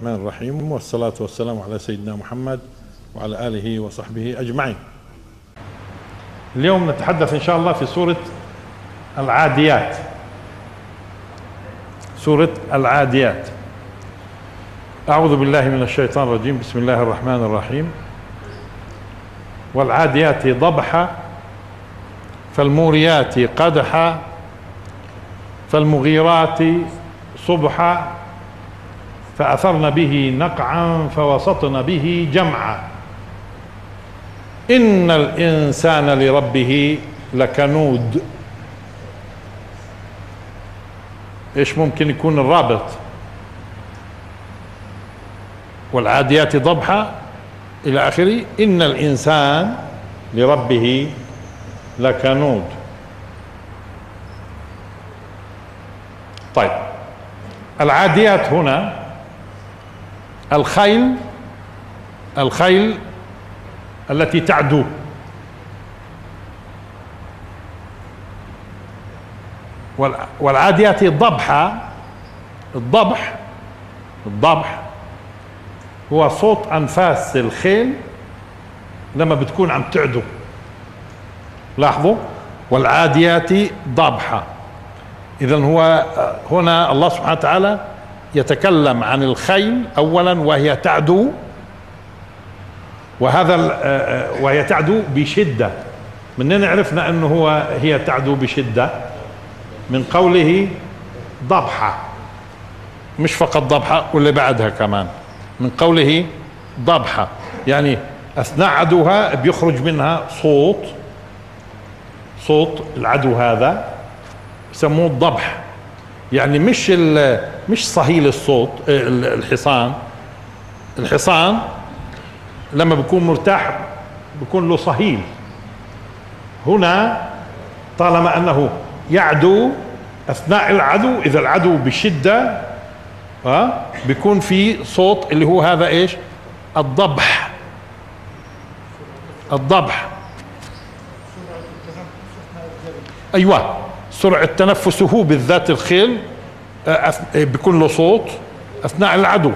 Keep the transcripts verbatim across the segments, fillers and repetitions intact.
الرحمن الرحيم، والصلاة والسلام على سيدنا محمد وعلى آله وصحبه أجمعين. اليوم نتحدث إن شاء الله في سورة العاديات. سورة العاديات. أعوذ بالله من الشيطان الرجيم. بسم الله الرحمن الرحيم. والعاديات ضبحا فالموريات قدحا فالمغيرات صبحا فأثرن به نقعا فوسطن به جمعا إن الإنسان لربه لكنود. إيش ممكن يكون الرابط؟ والعاديات ضبحا إلى آخره. إن الإنسان لربه لكنود. طيب، العاديات هنا الخيل الخيل التي تعدو، والعاديات ضبحا. الضبح الضبح هو صوت أنفاس الخيل لما بتكون عم تعدو. لاحظوا، والعاديات ضبحا. إذن هو هنا الله سبحانه وتعالى يتكلم عن الخيل أولا وهي تعدو، وهذا وهي تعدو بشدة. منين عرفنا أنه هو هي تعدو بشدة؟ من قوله ضبحة، مش فقط ضبحة واللي بعدها كمان، من قوله ضبحة، يعني أثناء عدوها بيخرج منها صوت صوت العدو هذا يسموه الضبح. يعني مش مش صهيل الصوت. الحصان الحصان لما بيكون مرتاح بيكون له صهيل. هنا طالما أنه يعدو أثناء العدو، إذا العدو بشدة ها بيكون في صوت اللي هو هذا إيش؟ الضبح. الضبح أيوة، سرعة تنفسه بالذات الخيل بيكون له صوت أثناء العدو.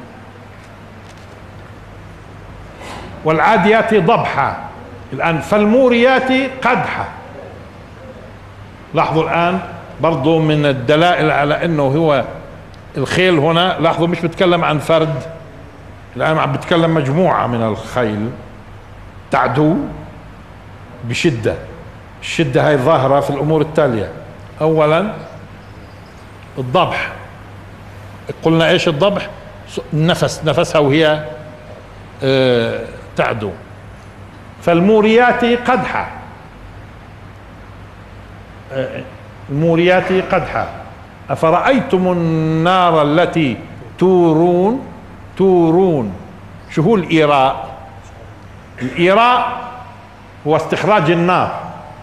والعاديات ضبحا. الآن فالموريات قدحا. لاحظوا الآن برضو من الدلائل على أنه هو الخيل هنا، لاحظوا مش بتكلم عن فرد، الآن عم بتكلم مجموعة من الخيل تعدو بشدة. الشدة هاي ظاهرة في الأمور التالية. أولا الضبح، قلنا إيش الضبح؟ النفس، نفسها وهي اه تعدو. فالموريات قدحا. اه الموريات قدحا. أفرأيتم النار التي تورون تورون شو هو الإيراء؟ الإيراء هو استخراج النار.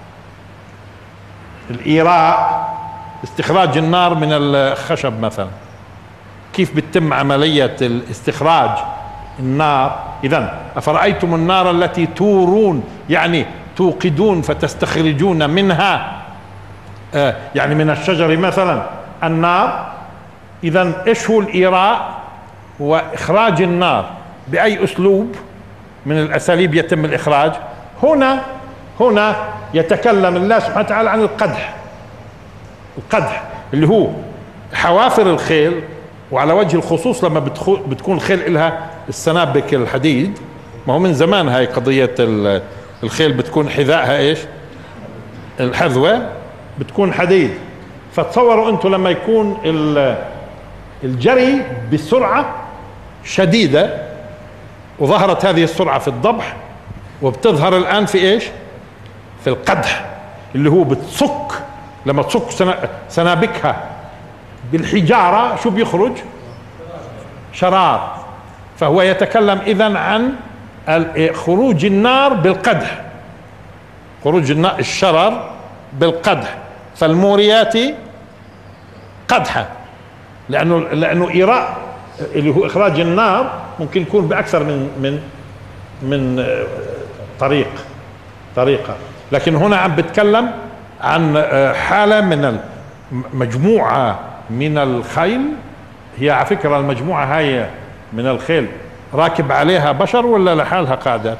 الإيراء استخراج النار من الخشب مثلا. كيف بتتم عملية استخراج النار؟ إذن أفرأيتم النار التي تورون، يعني توقدون فتستخرجون منها آه يعني من الشجر مثلا النار. إذن إيش هو الإيراء؟ هو إخراج النار. بأي أسلوب من الأساليب يتم الإخراج؟ هنا هنا يتكلم الله سبحانه وتعالى عن القدح. القدح اللي هو حوافر الخيل، وعلى وجه الخصوص لما بتكون الخيل لها السنابك الحديد. ما هو من زمان هاي قضية الخيل بتكون حذائها ايش؟ الحذوة بتكون حديد. فتصوروا انتم لما يكون الجري بسرعة شديدة، وظهرت هذه السرعة في الضبح، وبتظهر الآن في ايش؟ في القدح، اللي هو بتصك. لما تصك سنابكها بالحجارة شو بيخرج؟ شرار. فهو يتكلم إذن عن خروج النار بالقدح، خروج النار الشرر بالقدح. فالموريات قدحا، لأنه لأنه إيراء اللي هو إخراج النار ممكن يكون بأكثر من من من طريق طريقة، لكن هنا عم بتكلم عن حالة من مجموعة من الخيل. هي على فكرة المجموعة هاي من الخيل راكب عليها بشر ولا لحالها قاعدة؟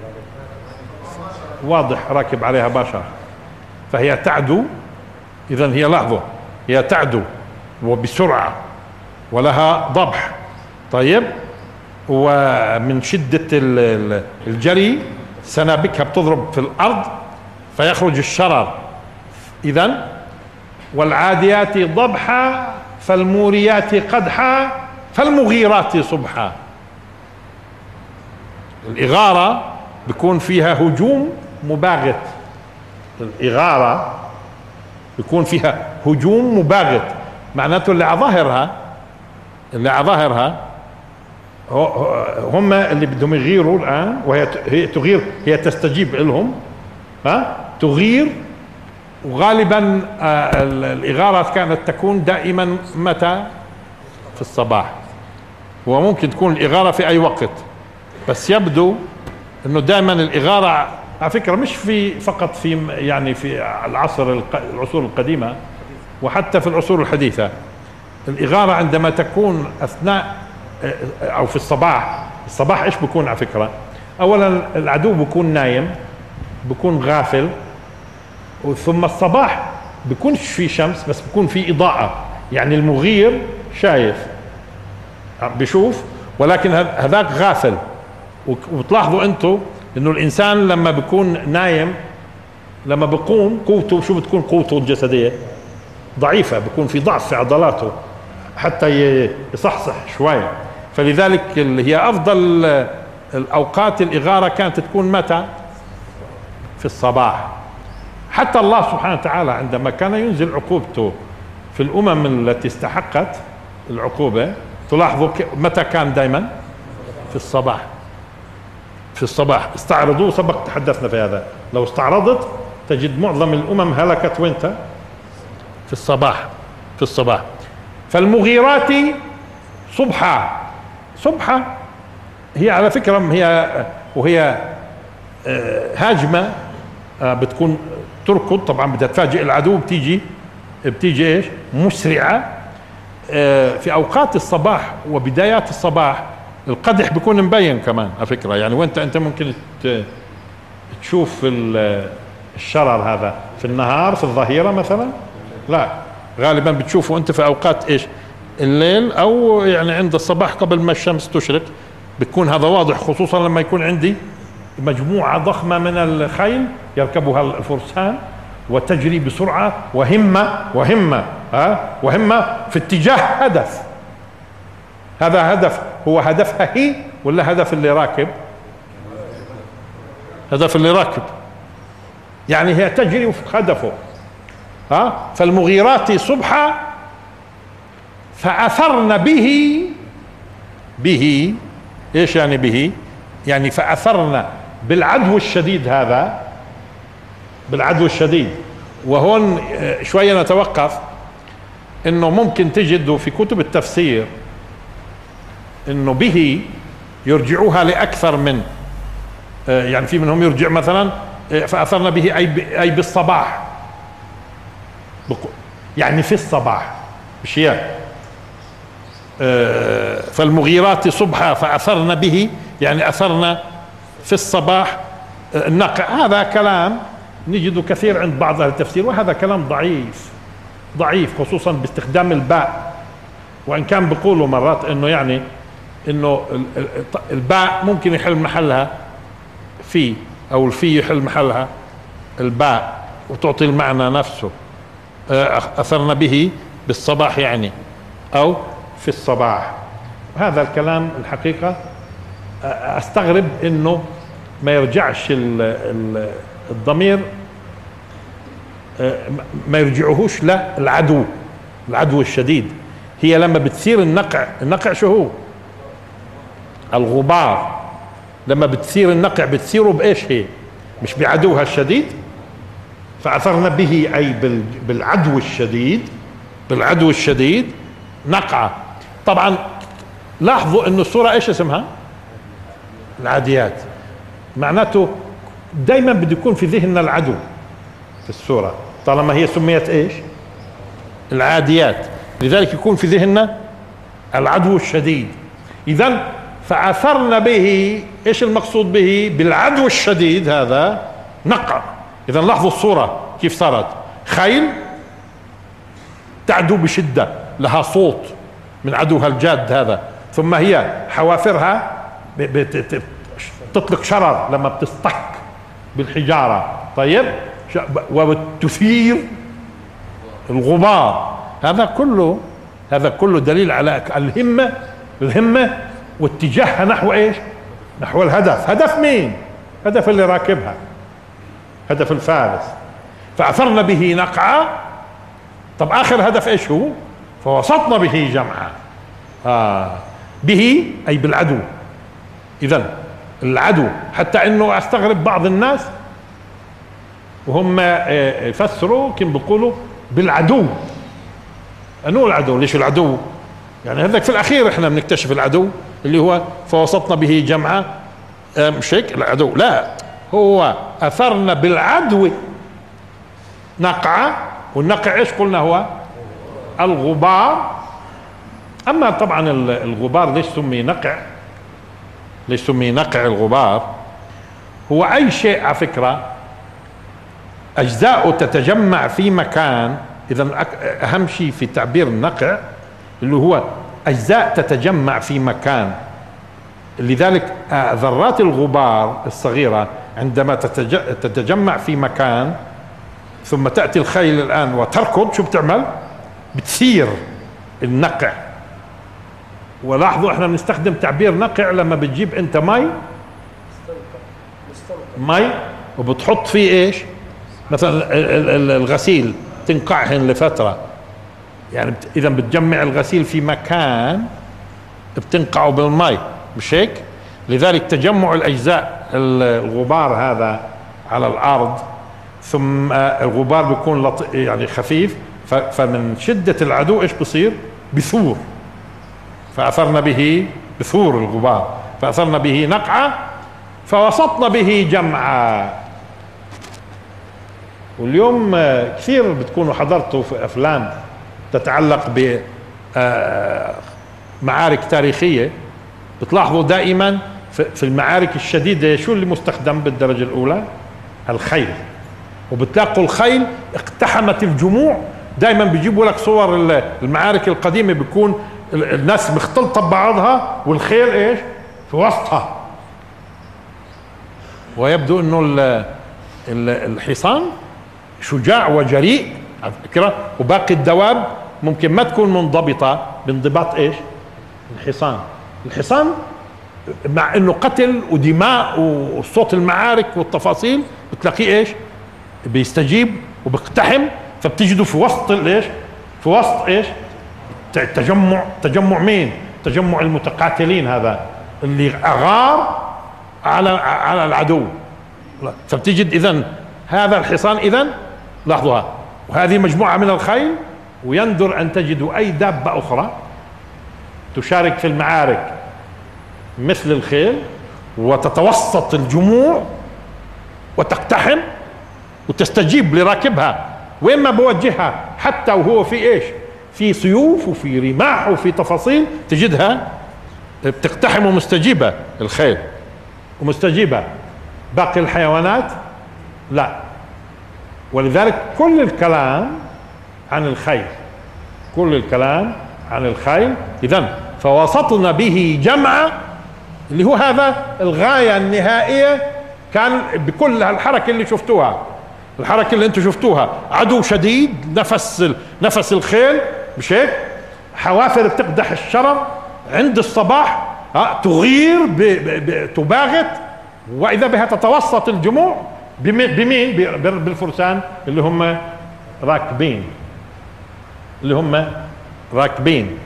واضح راكب عليها بشر، فهي تعدو. إذن هي لاحظوا هي تعدو وبسرعة ولها ضبح. طيب، ومن شدة الجري سنابكها بتضرب في الأرض فيخرج الشرر. إذن والعاديات ضبحا فالموريات قدحا فالمغيرات صبحا. الإغارة بيكون فيها هجوم مباغت، الإغارة بيكون فيها هجوم مباغت، معناته اللي على ظاهرها اللي على ظاهرها هم اللي بدهم يغيروا الآن، وهي هي تغير، هي تستجيب لهم، ها تغير. وغالبا الإغارة كانت تكون دائما متى؟ في الصباح. وممكن تكون الإغارة في أي وقت، بس يبدو انه دائما الإغارة على فكرة مش في فقط في يعني في العصر العصور القديمة، وحتى في العصور الحديثة الإغارة عندما تكون أثناء أو في الصباح. الصباح إيش بيكون على فكرة؟ أولا العدو بيكون نايم، بيكون غافل، ثم الصباح بيكونش في شمس بس بيكون في إضاءة، يعني المغير شايف بيشوف، ولكن هذاك غافل. وبتلاحظوا أنتوا إنه الإنسان لما بيكون نايم لما بيقوم قوته شو بتكون؟ قوته الجسدية ضعيفة، بيكون في ضعف في عضلاته حتى يصحصح شوية. فلذلك اللي هي أفضل الأوقات الإغارة كانت تكون متى؟ في الصباح. حتى الله سبحانه وتعالى عندما كان ينزل عقوبته في الأمم التي استحقت العقوبة، تلاحظوا متى كان؟ دائما في الصباح. في الصباح. استعرضوا، سبق تحدثنا في هذا، لو استعرضت تجد معظم الأمم هلكت وانت في الصباح. في الصباح. فالمغيرات صبحا. صبحا هي على فكرة هي وهي هاجمة بتكون تركض، طبعا بدها تفاجئ العدو، بتيجي بتيجي ايش؟ مسرعة. في أوقات الصباح وبدايات الصباح القدح بيكون مبين كمان على فكرة، يعني وانت انت ممكن تشوف الشرر هذا في النهار، في الظهيرة مثلا، لا غالبا بتشوفه انت في اوقات ايش؟ الليل، او يعني عند الصباح قبل ما الشمس تشرق بتكون هذا واضح، خصوصا لما يكون عندي مجموعة ضخمة من الخيل يركبها الفرسان وتجري بسرعة وهمة وهمة ها وهمة في اتجاه هدف. هذا هدف، هو هدفها هي ولا هدف اللي راكب؟ هدف اللي راكب، يعني هي تجري وفق هدفه. ها فالمغيرات صبحا فأثرن به. به ايش يعني به؟ يعني فأثرن بالعدو الشديد هذا، بالعدو الشديد. وهون شوية نتوقف، انه ممكن تجدوا في كتب التفسير انه به يرجعوها لأكثر من، يعني في منهم يرجع مثلا فأثرن به أي أي بالصباح، يعني في الصباح، مش هي فالمغيرات صبحا فأثرن به، يعني أثرن في الصباح النقع. هذا كلام نجده كثير عند بعض أهل التفسير، وهذا كلام ضعيف ضعيف خصوصا باستخدام الباء، وإن كان بيقولوا مرات إنه يعني إنه الباء ممكن يحل محلها في، أو الفي يحل محلها الباء وتعطي المعنى نفسه. أثرن به بالصباح يعني، أو في الصباح. هذا الكلام الحقيقة أستغرب إنه ما يرجعش الضمير، ما يرجعوهوش للعدو، العدو الشديد. هي لما بتثير النقع، النقع شو هو؟ الغبار. لما بتثير النقع بتثيره بإيش هي؟ مش بعدوها الشديد. فأثرن به أي بالعدو الشديد، بالعدو الشديد نقعة. طبعا لاحظوا انه السورة ايش اسمها؟ العاديات. معناته دايما بده يكون في ذهننا العدو في السورة، طالما هي سميت ايش؟ العاديات، لذلك يكون في ذهننا العدو الشديد. إذن فأثرن به، إيش المقصود به؟ بالعدو الشديد هذا نقع. إذن لاحظوا الصورة كيف صارت، خيل تعدو بشدة، لها صوت من عدوها الجاد هذا، ثم هي حوافرها تطلق شرر لما بتصطك بالحجارة، طيب، وتثير الغبار. هذا كله هذا كله دليل على الهمة الهمة واتجاهها نحو ايش؟ نحو الهدف. هدف مين؟ هدف اللي راكبها، هدف الفارس. فأثرن به نقعا. طب آخر هدف ايش هو؟ فوسطن به جمعا. آه. به أي بالعدو. إذن العدو، حتى انه استغرب بعض الناس وهم يفسروا كم بيقولوا بالعدو. انو العدو؟ ليش العدو؟ يعني هذاك في الاخير احنا بنكتشف العدو اللي هو فوسطنا به جمعا، مش هيك العدو؟ لا، هو اثرنا بالعدو نقعا. والنقع ايش قلنا؟ هو الغبار. اما طبعا الغبار ليش سمي نقع؟ ليش سمي نقع الغبار؟ هو اي شيء على فكرة اجزاؤه تتجمع في مكان. اذا اهم شيء في تعبير النقع اللي هو اجزاء تتجمع في مكان. لذلك ذرات الغبار الصغيرة عندما تتجمع في مكان ثم تأتي الخيل الآن وتركض، شو بتعمل؟ بتثير النقع. ولاحظوا احنا بنستخدم تعبير نقع لما بتجيب انت مي مي وبتحط فيه ايش؟ مثلا الغسيل تنقعهن لفترة، يعني اذا بتجمع الغسيل في مكان بتنقعه بالمي، مش هيك؟ لذلك تجمع الاجزاء الغبار هذا على الارض، ثم الغبار بيكون لط... يعني خفيف، فمن شدة العدو ايش بصير؟ بثور. فأثرنا به بثور الغبار، فأثرنا به نقعا فوسطنا به جمعا. واليوم كثير بتكونوا حضرتوا في أفلام تتعلق بمعارك تاريخية، بتلاحظوا دائما في المعارك الشديدة شو اللي مستخدم بالدرجة الأولى؟ الخيل. وبتلاقوا الخيل اقتحمت الجموع. دائما بيجيبوا لك صور المعارك القديمة، بيكون الناس مختلطة ببعضها والخيل ايش؟ في وسطها. ويبدو انه الحصان شجاع وجريء على فكرة، وباقي الدواب ممكن ما تكون منضبطة بانضباط ايش؟ الحصان. الحصان مع انه قتل ودماء وصوت المعارك والتفاصيل بتلاقيه ايش؟ بيستجيب وبيقتحم. فبتجدوا في وسط الايش؟ في وسط ايش؟ تجمع. تجمع مين؟ تجمع المتقاتلين، هذا اللي اغار على على العدو. فبتجد اذا هذا الحصان. اذا لاحظوها، وهذه مجموعة من الخيل. ويندر ان تجدوا اي دابة اخرى تشارك في المعارك مثل الخيل وتتوسط الجموع وتقتحم وتستجيب لراكبها وين ما بوجهها، حتى وهو في ايش؟ في سيوف وفي رماح وفي تفاصيل، تجدها بتقتحم ومستجيبة. الخيل ومستجيبة، باقي الحيوانات لا. ولذلك كل الكلام عن الخيل، كل الكلام عن الخيل. إذن فوسطنا به جمعا، اللي هو هذا الغاية النهائية. كان بكل الحركة اللي شفتوها، الحركة اللي انتم شفتوها، عدو شديد، نفس نفس الخيل، مش هيك؟ حوافر بتقدح الشرر عند الصباح، ها تغير ب ب تباغت، واذا بها تتوسط الجموع بمين؟ بالفرسان اللي هم راكبين، اللي هم راكبين.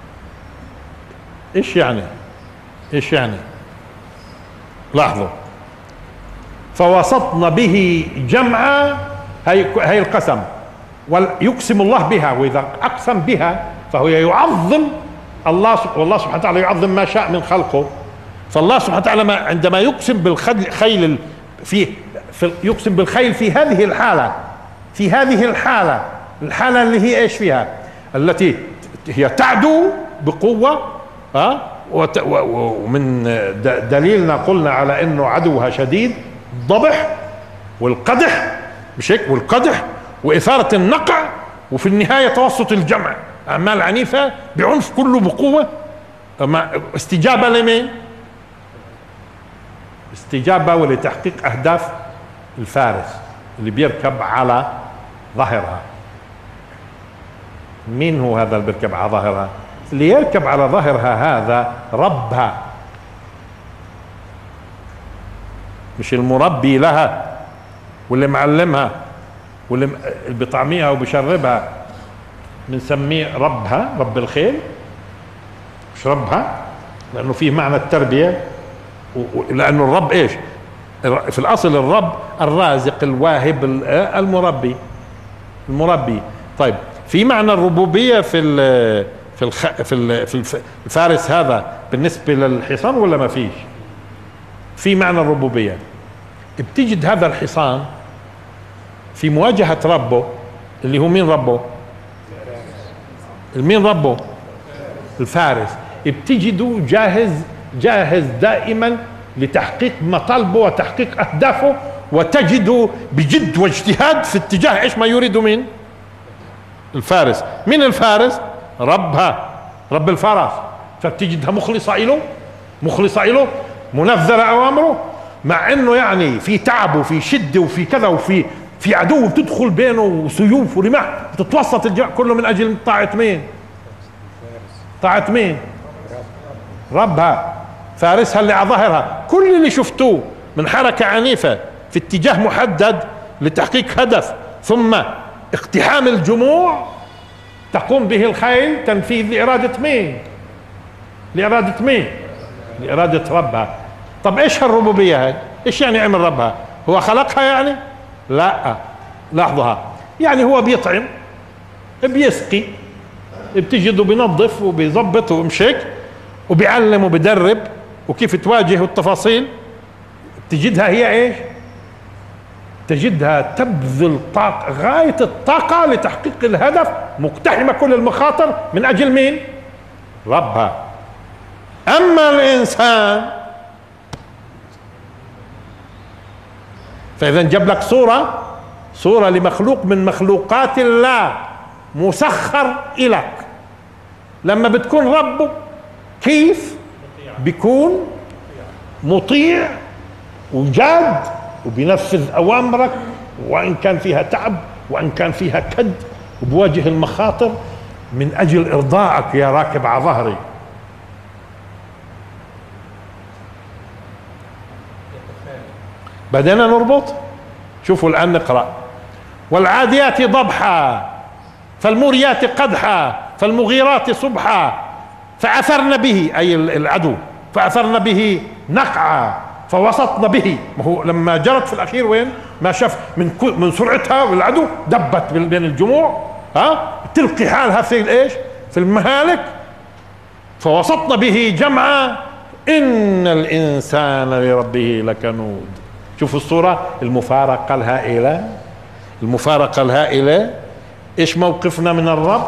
ايش يعني؟ ايش يعني؟ لاحظوا، فوسطنا به جمعا، هي هي القسم، ويقسم الله بها. واذا اقسم بها فهو يعظم الله، والله سبحانه وتعالى يعظم ما شاء من خلقه. فالله سبحانه وتعالى عندما يقسم بالخيل في, في يقسم بالخيل في هذه الحالة، في هذه الحالة، الحالة اللي هي ايش فيها؟ التي هي تعدو بقوة، ها ومن دليلنا قلنا على انه عدوها شديد الضبح والقدح، مش هيك؟ والقدح واثارة النقع، وفي النهاية توسط الجمع، اعمال عنيفة بعنف كله بقوة. استجابة لمين؟ استجابة ولتحقيق اهداف الفارس اللي بيركب على ظهرها. مين هو هذا اللي بيركب على ظهرها؟ اللي يركب على ظهرها هذا ربها، مش المربي لها واللي معلمها واللي بيطعميها وبيشربها، بنسميه ربها، رب الخيل، مش ربها، لانه فيه معنى التربية. لانه الرب ايش في الاصل؟ الرب الرازق الواهب المربي، المربي. طيب في معنى الربوبية في ال في الخ في ال في الفارس هذا بالنسبة للحصان ولا ما فيش؟ في معنى الربوبية. بتجد هذا الحصان في مواجهة ربه اللي هو مين ربه؟ مين ربه؟ الفارس. بتجده جاهز، جاهز دائما لتحقيق مطالبه وتحقيق اهدافه، وتجده بجد واجتهاد في اتجاه ايش ما يريد مين؟ الفارس. مين الفارس؟ ربها، رب الفرس. فبتجدها مخلصة له، مخلصة له، منفذة أوامره، مع انه يعني في تعب وفي شدة وفي كذا وفي في عدو بتدخل بينه وسيوف ورماح، بتتوسط الجمع كله من اجل طاعة مين؟ طاعة مين؟ ربها، فارسها اللي على ظهرها. كل اللي شفتوه من حركة عنيفة في اتجاه محدد لتحقيق هدف ثم اقتحام الجموع تقوم به الخيل تنفيذ لإرادة مين؟ لإرادة مين؟ لإرادة ربها. طب ايش هالربوبية هاي؟ ايش يعني عمل ربها؟ هو خلقها يعني؟ لا، لاحظها، يعني هو بيطعم، بيسقي، بتجده بينظف وبيظبط ومشيك وبيعلم وبيدرب وكيف تواجه التفاصيل. تجدها هي ايش؟ تجدها تبذل طاقة غاية الطاقة لتحقيق الهدف، مقتحمة كل المخاطر من اجل مين؟ ربها. اما الانسان فاذا جاب لك صورة، صورة لمخلوق من مخلوقات الله مسخر الك. لما بتكون ربه كيف بيكون مطيع وجاد وبينفذ اوامرك، وان كان فيها تعب وان كان فيها كد، وبواجه المخاطر من اجل ارضائك يا راكب على ظهري. بدينا نربط. شوفوا الان نقرأ: والعاديات ضبحا فالموريات قدحا فالمغيرات صبحا فأثرن به، أي العدو، فأثرن به نقعا فوسطن به. ما هو لما جرت في الأخير وين ما شاف من من سرعتها والعدو دبت بين الجموع، ها تلقي حالها في الايش؟ في المهالك. فوسطن به جمعا إن الإنسان لربه لكنود. شوفوا الصورة، المفارقة الهائلة، المفارقة الهائلة. ايش موقفنا من الرب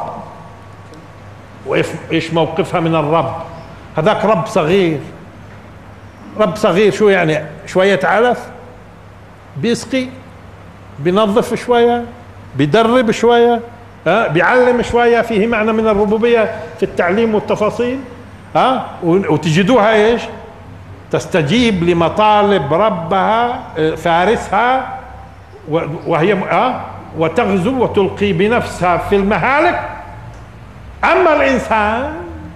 وايش موقفها من الرب؟ هذاك رب صغير، رب صغير. شو يعني؟ شوية علف، بيسقي، بينظف شوية، بيدرب شوية، ها بيعلم شوية. فيه معنى من الربوبية في التعليم والتفاصيل، ها وتجدوها ايش؟ تستجيب لمطالب ربها فارسها، وهي ها وتغزو وتلقي بنفسها في المهالك. اما الانسان،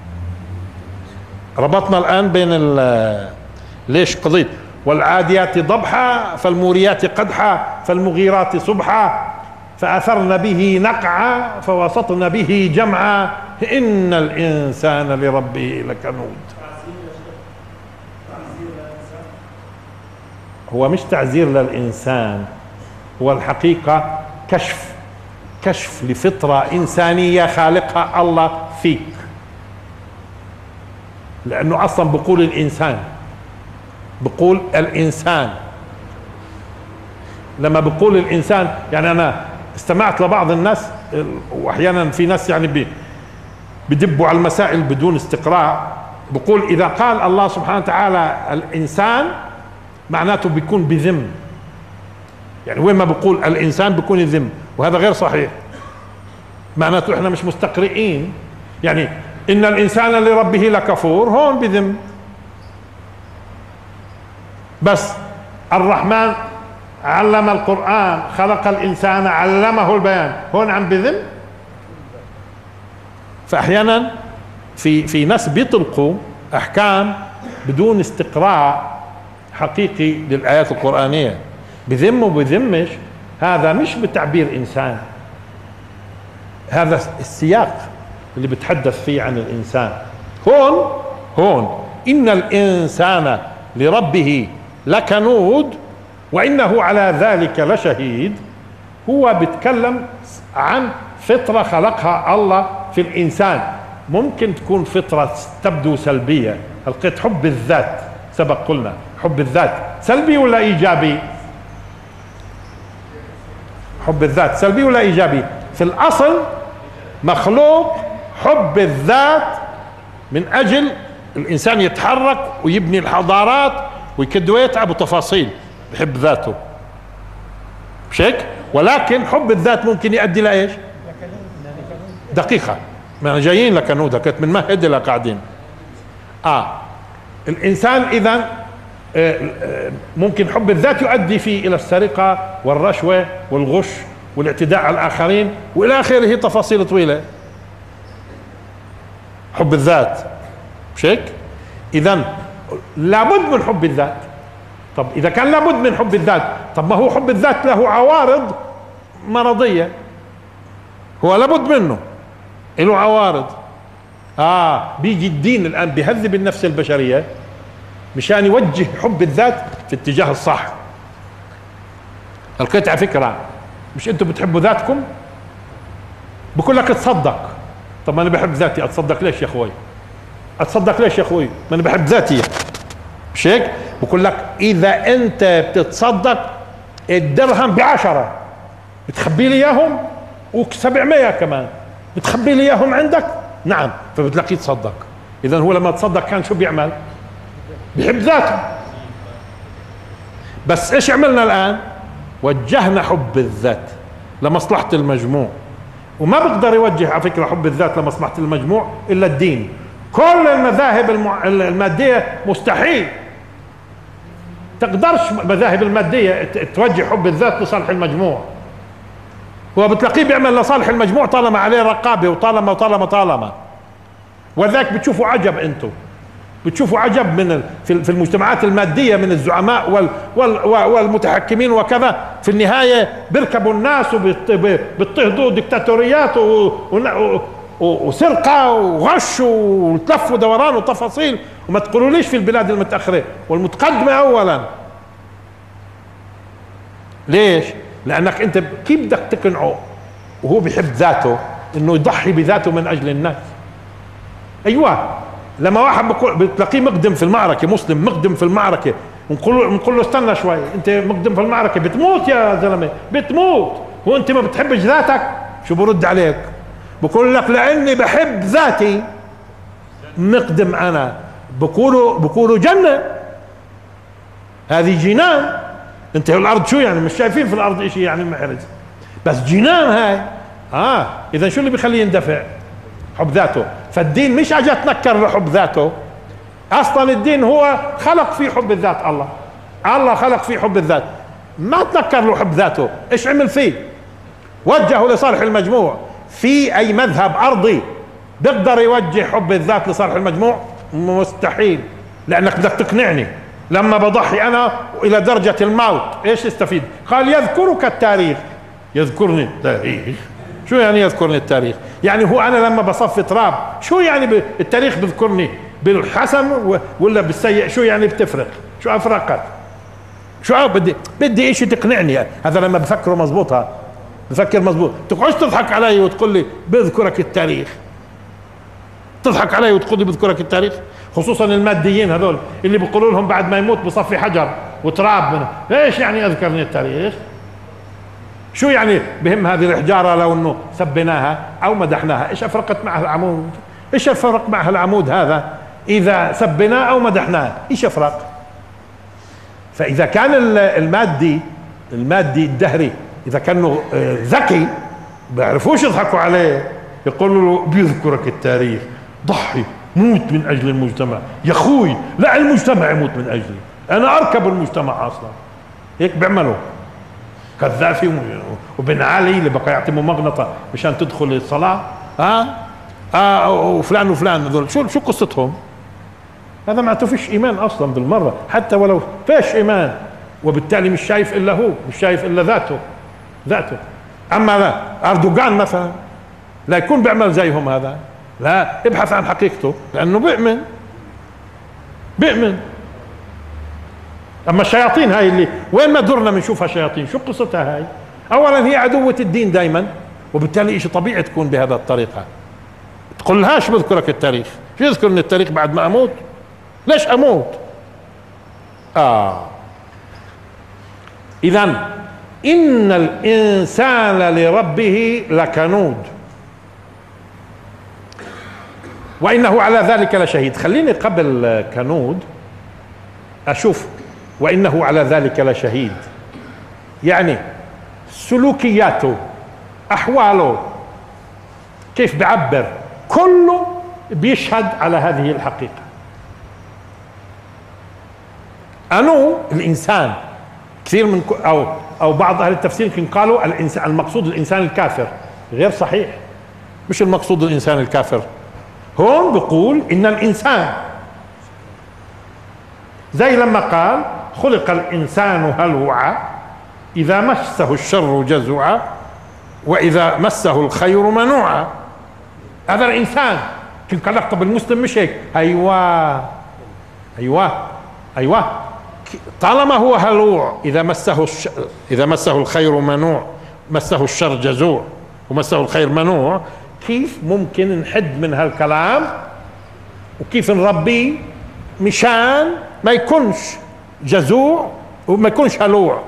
ربطنا الان بين ليش قضيت والعاديات ضبحا فالموريات قدحا فالمغيرات صبحا فاثرن به نقعا فوسطن به جمعا ان الانسان لربه لكنود. هو مش تعزير للانسان، هو الحقيقة كشف، كشف لفطرة إنسانية خالقها الله فيك. لأنه أصلا بقول الإنسان، بقول الإنسان. لما بقول الإنسان يعني أنا استمعت لبعض الناس، وأحيانا في ناس يعني بدبوا على المسائل بدون استقراء، بقول إذا قال الله سبحانه وتعالى الإنسان معناته بيكون بذم، يعني وين ما بقول الإنسان بيكون يذم، وهذا غير صحيح. معناته إحنا مش مستقرئين، يعني إن الإنسان لربه لكفور هون بذم. بس الرحمن علم القرآن خلق الإنسان علمه البيان هون عم بذم. فأحيانا في في ناس بيطلقوا أحكام بدون استقراء حقيقي للآيات القرآنية، بذم وبذمش، هذا مش بتعبير إنسان، هذا السياق اللي بتحدث فيه عن الإنسان. هون هون إن الإنسان لربه لكنود وإنه على ذلك لشهيد، هو بيتكلم عن فطرة خلقها الله في الإنسان. ممكن تكون فطرة تبدو سلبية، لقيت حب الذات، سبق قلنا حب الذات سلبي ولا إيجابي؟ حب الذات سلبي ولا إيجابي؟ في الأصل مخلوق حب الذات من أجل الإنسان يتحرك ويبني الحضارات ويكد ويتعب وتفاصيل، بحب ذاته، مش هيك؟ ولكن حب الذات ممكن يؤدي لإيش؟ دقيقة، ما جايين لكنودها كنت من مهد إلى قاعدين. آه الإنسان إذن ممكن حب الذات يؤدي فيه إلى السرقة والرشوة والغش والاعتداء على الآخرين وإلى آخره، تفاصيل طويلة. حب الذات، مش هيك؟ إذن لابد من حب الذات. طب إذا كان لابد من حب الذات، طب ما هو حب الذات له عوارض مرضية، هو لابد منه، له عوارض. آه بيجي الدين الآن بيهذب النفس البشرية مشان يوجه حب الذات في اتجاه الصح. لقيت على فكرة، مش انتم بتحبوا ذاتكم؟ بقول لك اتصدق. طب ما انا بحب ذاتي، اتصدق ليش يا اخوي؟ اتصدق ليش يا اخوي؟ ما انا بحب ذاتي، مش هيك؟ بقول لك اذا انت بتتصدق الدرهم بعشرة بتخبي لي اياهم وسبعمية كمان بتخبي لي اياهم عندك، نعم، فبتلاقيه تصدق. اذا هو لما تصدق كان شو بيعمل؟ بيحب ذاته. بس ايش عملنا الان؟ وجهنا حب الذات لمصلحة المجموع، وما بقدر يوجه على فكرة حب الذات لمصلحة المجموع الا الدين. كل المذاهب المع... المادية مستحيل، تقدرش المذاهب المادية توجه حب الذات لصالح المجموع. هو بتلاقيه بيعمل لصالح المجموع طالما عليه رقابة وطالما وطالما طالما. وذاك بتشوفوا عجب، انتم بتشوفوا عجب من في المجتمعات المادية من الزعماء وال وال والمتحكمين وكذا، في النهاية بيركبوا الناس وبيضطهدوا ديكتاتوريات وسرقة وغش وتلف ودوران وتفاصيل، وما تقولوليش في البلاد المتأخرة والمتقدمة أولا. ليش؟ لأنك أنت كيف بدك تقنعه وهو بيحب ذاته إنه يضحي بذاته من أجل الناس؟ أيوة، لما واحد بتلاقيه مقدم في المعركة، مسلم مقدم في المعركة، ونقول له نقول له استنى شوي، أنت مقدم في المعركة بتموت يا زلمة، بتموت، هو أنت ما بتحبش ذاتك؟ شو برد عليك؟ بقول لك لأني بحب ذاتي مقدم أنا. بقولوا بقولوا جنة، هذه جنان. أنت الأرض شو يعني؟ مش شايفين في الأرض إشي يعني محرز، بس جنان هاي. آه إذا شو اللي بيخليه يندفع؟ حب ذاته. فالدين مش اجى تنكر لحب ذاته، اصلا الدين هو خلق فيه حب الذات. الله الله خلق فيه حب الذات، ما تنكر له حب ذاته. ايش عمل فيه؟ وجهه لصالح المجموع. في اي مذهب ارضي بيقدر يوجه حب الذات لصالح المجموع؟ مستحيل. لانك بدك تقنعني لما بضحي انا الى درجة الموت ايش استفيد؟ قال يذكرك التاريخ. يذكرني التاريخ؟ شو يعني يذكرني التاريخ؟ يعني هو انا لما بصفي تراب شو يعني التاريخ بذكرني بالحسن ولا بالسيء؟ شو يعني بتفرق؟ شو افرقت؟ شو بدي بدي شيء تقنعني. هذا لما بفكره مزبوطها، بفكر مزبوط. تقعدش تضحك علي وتقول لي بذكرك التاريخ، تضحك علي وتقول لي بذكرك التاريخ. خصوصا الماديين هذول اللي بيقولوا لهم بعد ما يموت بصفي حجر وتراب منه. ايش يعني اذكرني التاريخ؟ شو يعني بهم هذه الحجارة لو انه سبيناها او مدحناها؟ ايش افرقت معها العمود؟ ايش الفرق معها العمود هذا إذا سبناه أو مدحناه إيش يفرق؟ فإذا كان المادي المادي الدهري إذا كانوا ذكي بيعرفوش يضحكوا عليه، يقولوا له بيذكرك التاريخ، ضحي موت من أجل المجتمع يا أخوي، لا المجتمع يموت من أجلي، أنا أركب المجتمع أصلا. هيك بيعملوا كذافي وبن علي اللي بقى يعطي مغنطة مشان تدخل الصلاة، ها آه وفلان وفلان هذول شو شو قصتهم؟ هذا ما فيش إيمان أصلا بالمرة، حتى ولو فيش إيمان، وبالتالي مش شايف إلا هو، مش شايف إلا ذاته ذاته. أما لا أردوغان مثلا لا يكون بيعمل زيهم، هذا لا، ابحث عن حقيقته لأنه بيؤمن بيؤمن. أما الشياطين هاي اللي وين ما درنا بنشوفها شياطين، شو قصتها هاي؟ أولا هي عدوة الدين دائما، وبالتالي إشي طبيعي تكون بهذا الطريقة. تقولهاش بذكرك التاريخ، شو يذكرني التاريخ بعد ما أموت؟ ليش أموت؟ آه إذن إن الإنسان لربه لكنود وإنه على ذلك لشهيد. خليني قبل كنود أشوف وإنه على ذلك لشهيد، يعني سلوكياته، أحواله، كيف بعبر، كله بيشهد على هذه الحقيقة. أنو الإنسان كثير من أو أو بعض أهل التفسير يمكن قالوا الإنسان المقصود الإنسان الكافر، غير صحيح، مش المقصود الإنسان الكافر. هون بقول إن الإنسان زي لما قال خلق الإنسان هلوعا إذا مسه الشر جزوعا وإذا مسه الخير منوعا. هذا الإنسان كن قال طب المسلم مش هيك؟ أيوة أيوة أيوة طالما هو هلوع إذا مسه الش... إذا مسه الخير منوع، مسه الشر جزوع ومسه الخير منوع، كيف ممكن نحد من هالكلام وكيف نربيه مشان ما يكونش جزوع وما يكونش هلوع؟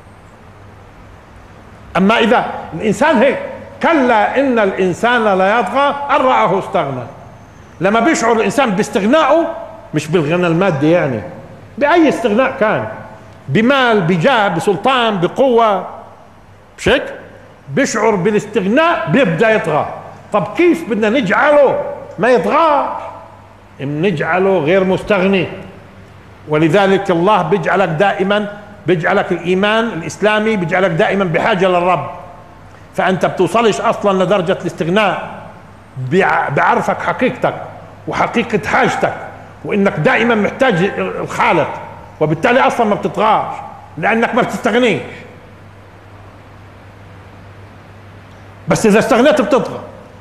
أما إذا الإنسان هيك، كلا إن الإنسان لا يطغى أن رآه استغنى. لما بيشعر الإنسان باستغنائه، مش بالغنى المادي يعني، بأي استغناء كان، بمال، بجاه، بسلطان، بقوة، مش هيك؟ بيشعر بالاستغناء بيبدأ يطغى. طب كيف بدنا نجعله ما يطغاش؟ نجعله غير مستغني. ولذلك الله بيجعلك دائما، بيجعلك الإيمان الإسلامي بيجعلك دائما بحاجة للرب، فأنت بتوصلش أصلا لدرجة الاستغناء، بيعرفك حقيقتك وحقيقة حاجتك وإنك دائما محتاج الخالق، وبالتالي أصلا ما بتطغاش لأنك ما بتستغنيش. بس إذا استغنيت بتطغى.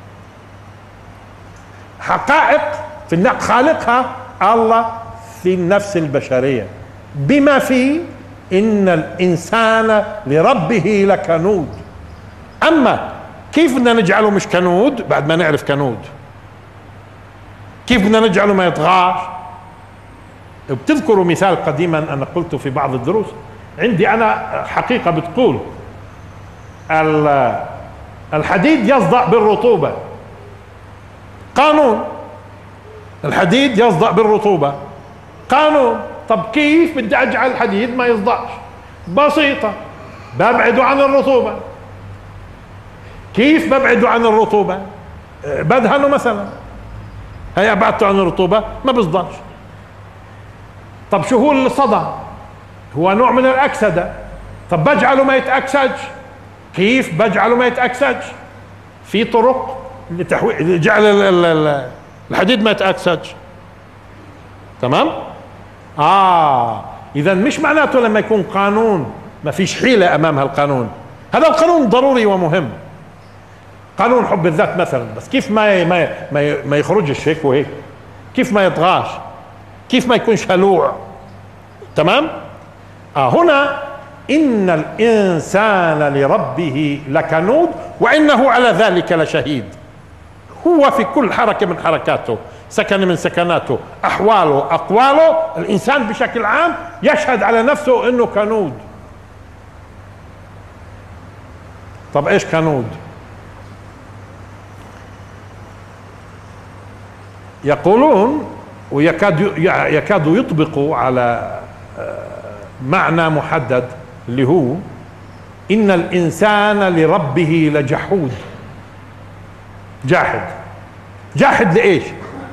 حقائق في النفس خالقها الله في النفس البشرية، بما فيه إن الإنسان لربه لكنود. أما كيف بدنا نجعله مش كنود بعد ما نعرف كنود؟ كيف بدنا نجعله ما يطغاش؟ بتذكروا مثال قديما أنا قلته في بعض الدروس، عندي أنا حقيقة بتقول الحديد يصدأ بالرطوبة، قانون الحديد يصدأ بالرطوبة قانون. طب كيف بدي أجعل الحديد ما يصدأش؟ بسيطة، ببعده عن الرطوبة. كيف ببعده عن الرطوبة؟ بدهنه مثلا، هيا بعدته عن الرطوبة ما بيصدأش. طب شو هو الصدى؟ هو نوع من الأكسدة. طب بجعله ما يتأكسدش. كيف بجعله ما يتأكسدش؟ في طرق لجعل الحديد ما يتأكسدش. تمام؟ آه إذا مش معناته لما يكون قانون ما فيش حيلة أمام هالقانون، هذا القانون ضروري ومهم. قانون حب الذات مثلا، بس كيف ما ما ما, ما يخرجش هيك وهيك، كيف ما يطغاش، كيف ما يكونش هلوع. تمام؟ آه هنا إن الإنسان لربه لكنود وإنه على ذلك لشهيد. هو في كل حركة من حركاته، سكن من سكناته، أحواله، أقواله، الإنسان بشكل عام يشهد على نفسه إنه كنود. طب إيش كنود؟ يقولون ويكاد يكاد يطبق على معنى محدد اللي هو إن الإنسان لربه لجحود. جاحد. جاحد لإيش؟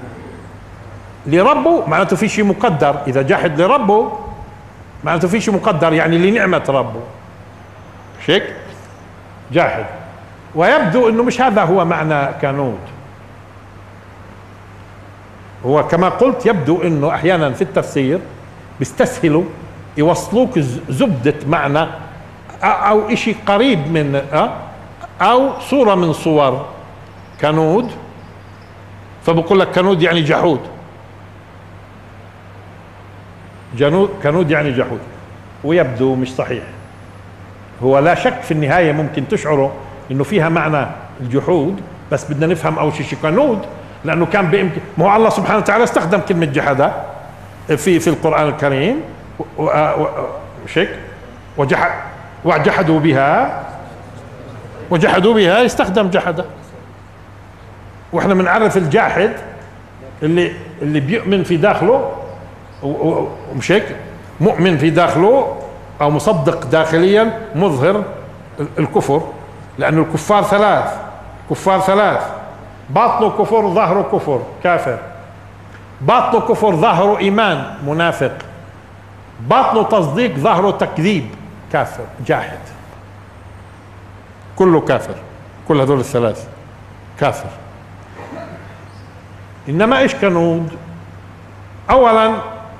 لربه، معناته في شيء مقدر. إذا جاحد لربه معناته في شيء مقدر، يعني لنعمة ربه. مش هيك؟ جاحد. ويبدو انه مش هذا هو معنى كنود. هو كما قلت يبدو انه احيانا في التفسير بيستسهلوا يوصلوك زبدة معنى او اشي قريب من او صورة من صور كنود، فبقول لك كنود يعني جحود. جنود كنود يعني جحود، ويبدو مش صحيح. هو لا شك في النهاية ممكن تشعروا انه فيها معنى الجحود، بس بدنا نفهم اول شيء كنود، لانه كان بامكان، ما هو الله سبحانه وتعالى استخدم كلمة جحد في في القرآن الكريم، مش هيك؟ وجحد وجحدوا بها وجحدوا بها يستخدم جحد. واحنا بنعرف الجاحد اللي اللي بيؤمن في داخله، ومش هيك؟ مؤمن في داخله او مصدق داخليا مظهر الكفر، لأن الكفار ثلاث. كفار ثلاث: باطنه كفر ظاهره كفر كافر، باطنه كفر ظاهره إيمان منافق، باطنه تصديق ظاهره تكذيب كافر جاحد. كله كافر، كل هذول الثلاث كافر. إنما إيش كنود؟ أولا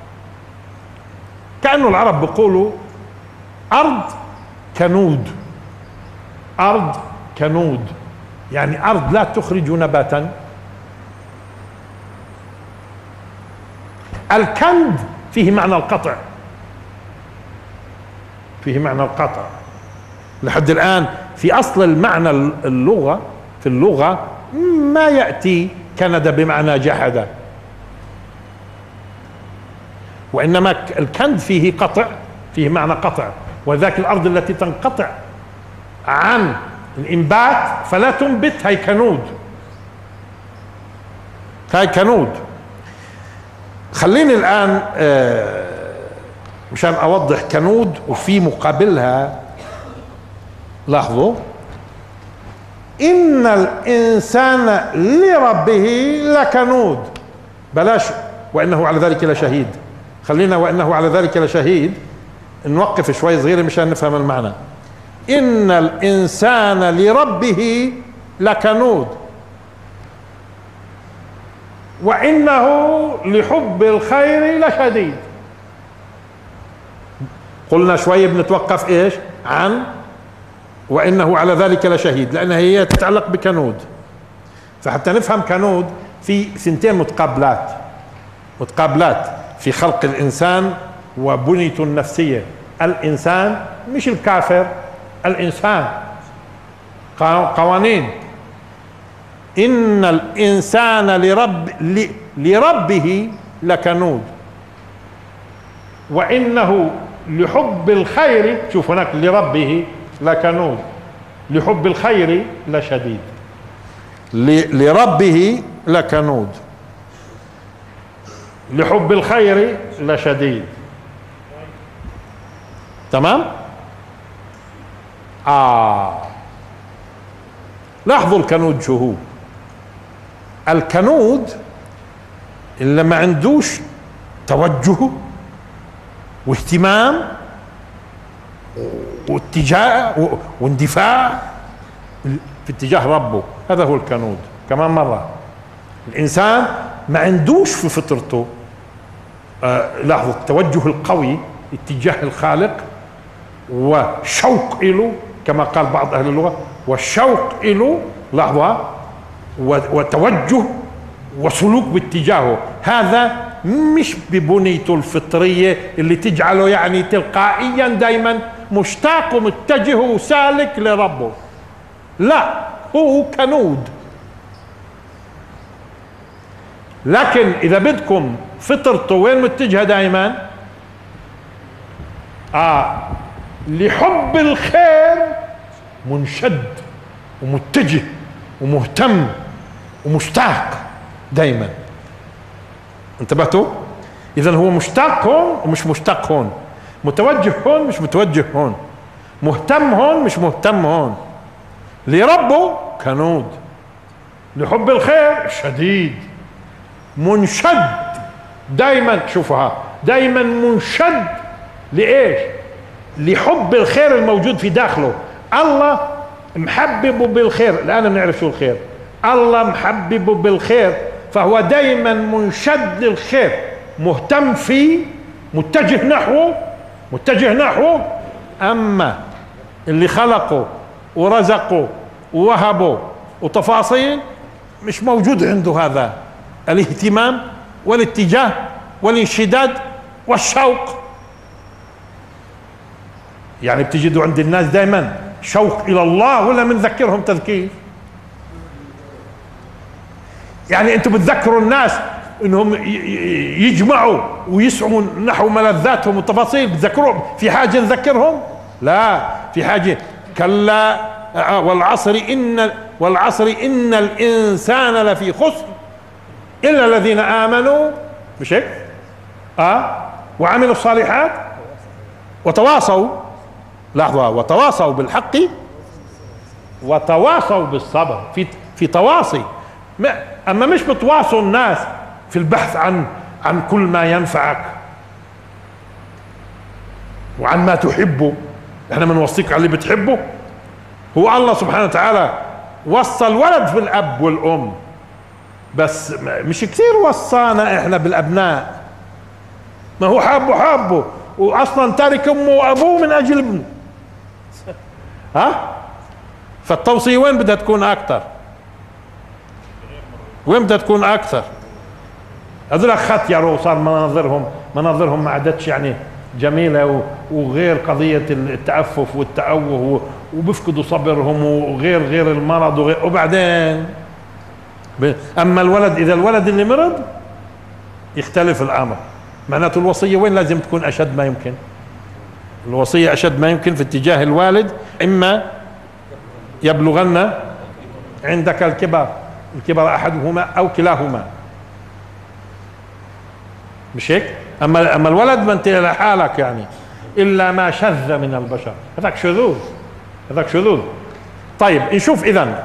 كأنه العرب بيقولوا أرض كنود. أرض كنود يعني أرض لا تخرج نباتا. الكند فيه معنى القطع، فيه معنى القطع. لحد الآن في أصل المعنى اللغة في اللغة ما يأتي كند بمعنى جحد، وإنما الكند فيه قطع، فيه معنى قطع. وذاك الأرض التي تنقطع عن الإنبات فلا تنبت، هاي كنود. هاي كنود. خليني الآن مشان أوضح كنود وفي مقابلها. لاحظوا: إن الإنسان لربه لكنود. بلاش وإنه على ذلك لشهيد، خلينا وإنه على ذلك لشهيد. نوقف شوي صغيرة مشان نفهم المعنى. إن الإنسان لربه لكنود وإنه لحب الخير لشديد. قلنا شوي بنتوقف إيش عن وإنه على ذلك لشهيد، لأنها هي تتعلق بكنود. فحتى نفهم كنود في سنتين متقابلات متقابلات في خلق الإنسان وبنيته النفسية. الإنسان مش الكافر، الإنسان قوانين. إن الإنسان لرب لربه لكنود وإنه لحب الخير، شوف هناك لربه لكنود، لحب الخير لشديد. لربه لكنود، لحب الخير لشديد. تمام؟ آه لاحظوا الكنود شو هو. الكنود اللي ما عندوش توجه واهتمام واتجاه واندفاع في اتجاه ربه، هذا هو الكنود. كمان مرة، الإنسان ما عندوش في فطرته آه لاحظوا التوجه القوي اتجاه الخالق وشوق له، كما قال بعض أهل اللغة، والشوق له، لاحظوا، وتوجه وسلوك باتجاهه. هذا مش ببنيته الفطرية اللي تجعله يعني تلقائيا دايما مشتاق ومتجه وسالك لربه. لا، هو كنود. لكن إذا بدكم فطرته وين متجهة دائما؟ آه لحب الخير منشد ومتجه ومهتم ومشتاق دائما. انتبهتوا؟ اذا هو مشتاق هون ومش مشتاق هون، متوجه هون مش متوجه هون، مهتم هون مش مهتم هون. لربه كنود، لحب الخير شديد، منشد دايما. شوفها دايما منشد لايش؟ لحب الخير الموجود في داخله. الله محببه بالخير، الان بنعرف شو الخير، الله محببه بالخير، فهو دايما منشد للخير، مهتم فيه، متجه نحوه متجه نحوه. اما اللي خلقه ورزقه ووهبه وتفاصيل مش موجود عنده هذا الاهتمام والاتجاه والانشداد والشوق. يعني بتجدوا عند الناس دائما شوق الى الله ولا بنذكرهم تذكير؟ يعني انتم بتذكروا الناس انهم يجمعوا ويسعوا نحو ملذاتهم والتفاصيل، بتذكرهم في حاجه نذكرهم؟ لا، في حاجه كلا والعصر ان والعصر ان الانسان لفي خسر الا الذين امنوا، مش هيك؟ اه وعملوا الصالحات وتواصوا، لحظه، وتواصوا بالحق وتواصوا بالصبر. في في تواصي، اما مش بتواصوا الناس في البحث عن عن كل ما ينفعك وعن ما تحبه. احنا بنوصيك على اللي بتحبه. هو الله سبحانه وتعالى وصى الولد في الاب والام، بس مش كثير وصانا احنا بالابناء. ما هو حابه حابه واصلا تارك امه وابوه من اجل ابنه. ها؟ فالتوصية وين بدها تكون اكثر؟ وين بدها تكون اكثر؟ هذول ختيروا وصار مناظرهم مناظرهم ما عادتش يعني جميلة، وغير قضية التأفف والتأوه، وبفقدوا صبرهم، وغير غير المرض، وغير وبعدين. اما الولد، اذا الولد اللي مرض يختلف الامر. معناته الوصية وين لازم تكون اشد ما يمكن؟ الوصية اشد ما يمكن في اتجاه الوالد. اما يبلغن عندك الكبر الكبر احدهما او كلاهما، مش هيك؟ اما اما الولد ما انت لحالك، يعني الا ما شذ من البشر، هذاك شذوذ، هذاك شذوذ. طيب نشوف اذا،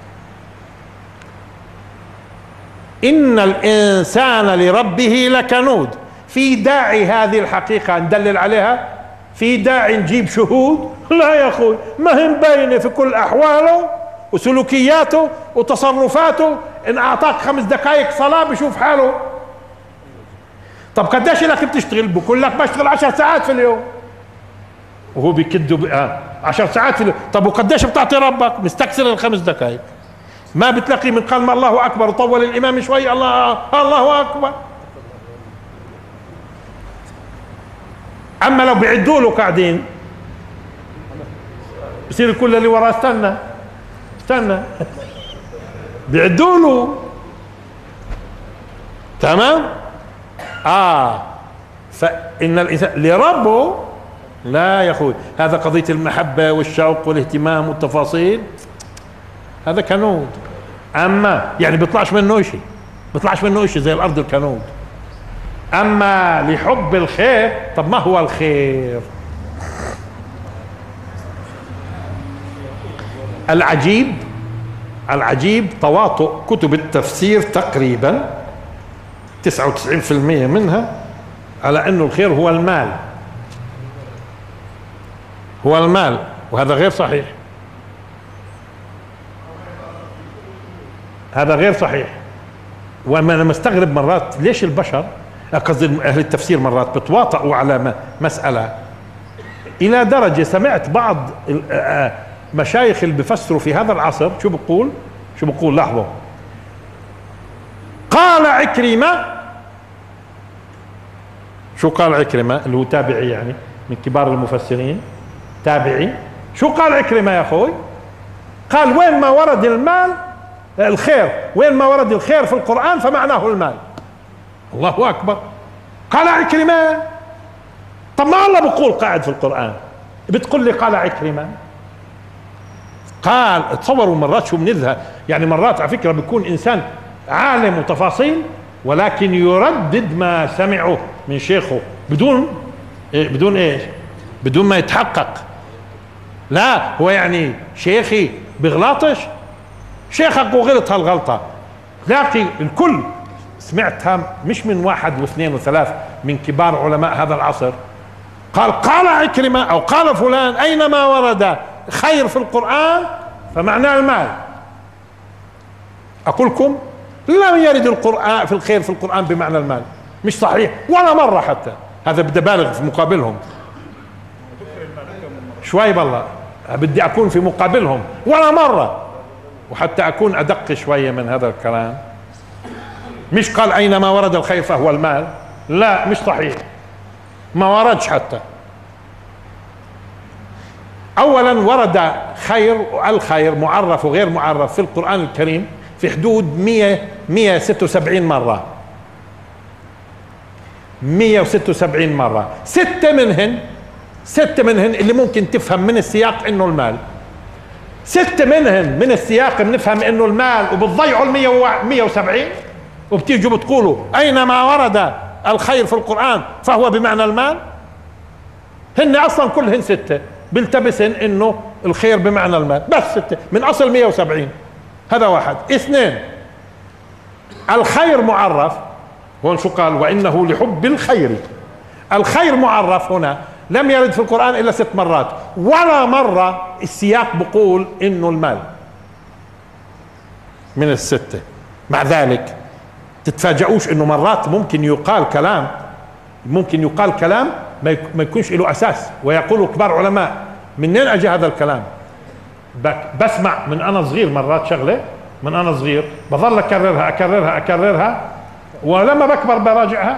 ان الانسان لربه لكنود. في داعي هذه الحقيقة ندلل عليها؟ في داعي نجيب شهود؟ لا يا اخوي، ما هي مبينة في كل احواله وسلوكياته وتصرفاته. ان اعطاك خمس دقائق صلاة بشوف حاله. طب قديش لك بتشتغل؟ بقول لك بشتغل عشر ساعات في اليوم، وهو بيكدوا ب... آه. عشر ساعات في اليوم. طب وقديش بتعطي ربك؟ مستكثر الخمس دقائق. ما بتلاقي من قال ما الله اكبر وطول الامام شوي الله الله اكبر. اما لو بيعدوا له قاعدين بصير الكل اللي وراه استنى استنى بيعدوا له. تمام؟ اه فان الانسان لربه لا يا اخوي، هذا قضيه المحبه والشوق والاهتمام والتفاصيل، هذا كنود. اما يعني بيطلعش منه شيء، بيطلعش منه شيء زي الارض الكنود. اما لحب الخير، طب ما هو الخير؟ العجيب العجيب تواطؤ كتب التفسير تقريبا تسعة وتسعين بالمئة منها على انه الخير هو المال، هو المال، وهذا غير صحيح. هذا غير صحيح. وانا انا مستغرب مرات ليش البشر، قصدي اهل التفسير، مرات بتواطؤوا على مسألة الى درجة سمعت بعض مشايخ اللي بفسروا في هذا العصر شو بقول شو بقول لاحظوا، قال عكرمة. شو قال عكرمة؟ اللي هو تابعي، يعني من كبار المفسرين، تابعي. شو قال عكرمة يا اخوي؟ قال وين ما ورد المال الخير، وين ما ورد الخير في القرآن فمعناه المال. الله اكبر. قال عكرمة. طب ما الله بقول قاعد في القرآن، بتقول لي قال عكرمة؟ قال تصوروا مرات شو بنذهب، يعني مرات على فكرة بيكون انسان عالم وتفاصيل ولكن يردد ما سمعه من شيخه بدون إيه بدون ايش؟ بدون ما يتحقق. لا هو يعني شيخي بغلطش، شيخك وغلط هالغلطة، لكن الكل سمعتها مش من واحد واثنين وثلاث من كبار علماء هذا العصر قال قال عكرمة او قال فلان اينما ورد خير في القرآن فمعناه المال. اقول لكم لم يرد القرآن في الخير في القرآن بمعنى المال، مش صحيح ولا مرة حتى. هذا بدي بالغ في مقابلهم شوي، بالله بدي اكون في مقابلهم ولا مرة، وحتى اكون ادق شوية من هذا الكلام. مش قال اينما ورد الخير فهو المال، لا مش صحيح، ما وردش حتى. اولا ورد خير، الخير معرف وغير معرف في القرآن الكريم في حدود مية مية وستة وسبعين مرة، مية وستة وسبعين مرة. ستة منهن ستة منهن اللي ممكن تفهم من السياق انه المال، ستة منهن من السياق بنفهم انه المال وبتضيعوا المية مية وسبعين وبتيجوا بتقولوا اينما ورد الخير في القرآن فهو بمعنى المال. هن اصلا كلهن ستة بيلتبسن انه الخير بمعنى المال، بس ستة من اصل مية وسبعين. هذا واحد. اثنين، الخير معرف هون شو قال؟ وانه لحب الخير. الخير معرف هنا لم يرد في القرآن الا ست مرات، ولا مرة السياق بقول انه المال من الستة. مع ذلك تتفاجئوش انه مرات ممكن يقال كلام ممكن يقال كلام ما يكونش له اساس، ويقولوا كبار علماء منين اجى هذا الكلام. بسمع من انا صغير مرات شغله، من انا صغير بظل اكررها اكررها اكررها ولما بكبر براجعهاش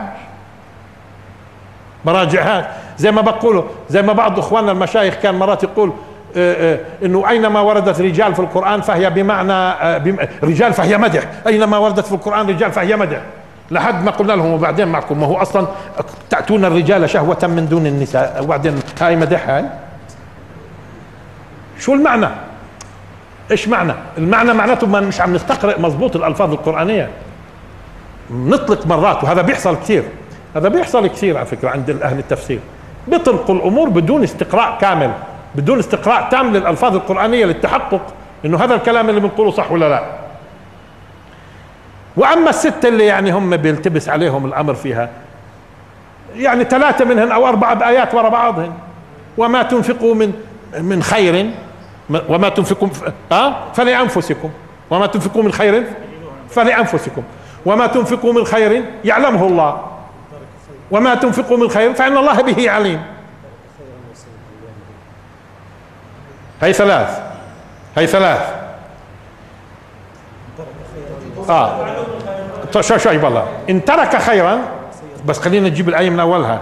براجعهاش زي ما بقولوا، زي ما بعض اخواننا المشايخ كان مرات يقول اه اه انه اينما وردت رجال في القرآن فهي بمعنى اه بم رجال فهي مدح، اينما وردت في القرآن رجال فهي مدح، لحد ما قلنا لهم وبعدين معكم ما هو اصلا تأتون الرجال شهوة من دون النساء، وبعدين هاي مدح. هاي شو المعنى؟ ايش معنى؟ المعنى معناته ما مش عم نستقرأ مضبوط الالفاظ القرآنية، نطلق مرات، وهذا بيحصل كثير، هذا بيحصل كثير على فكرة عند اهل التفسير، بيطلقوا الامور بدون استقراء كامل، بدون استقراء تام للالفاظ القرآنية للتحقق انه هذا الكلام اللي بنقوله صح ولا لا. واما الستة اللي يعني هم بيلتبس عليهم الامر فيها، يعني ثلاثة منهن او اربعة بايات ورا بعضهن، وما تنفقوا من من خير وما تنفقوا اه فلانفسكم، وما تنفقوا من خير فلانفسكم، وما تنفقوا من خير يعلمه الله، وما تنفقوا من خير فان الله به عليم. هي ثلاث هي ثلاث اه شو شو والله ان ترك خيرا، بس خلينا نجيب الايه من اولها.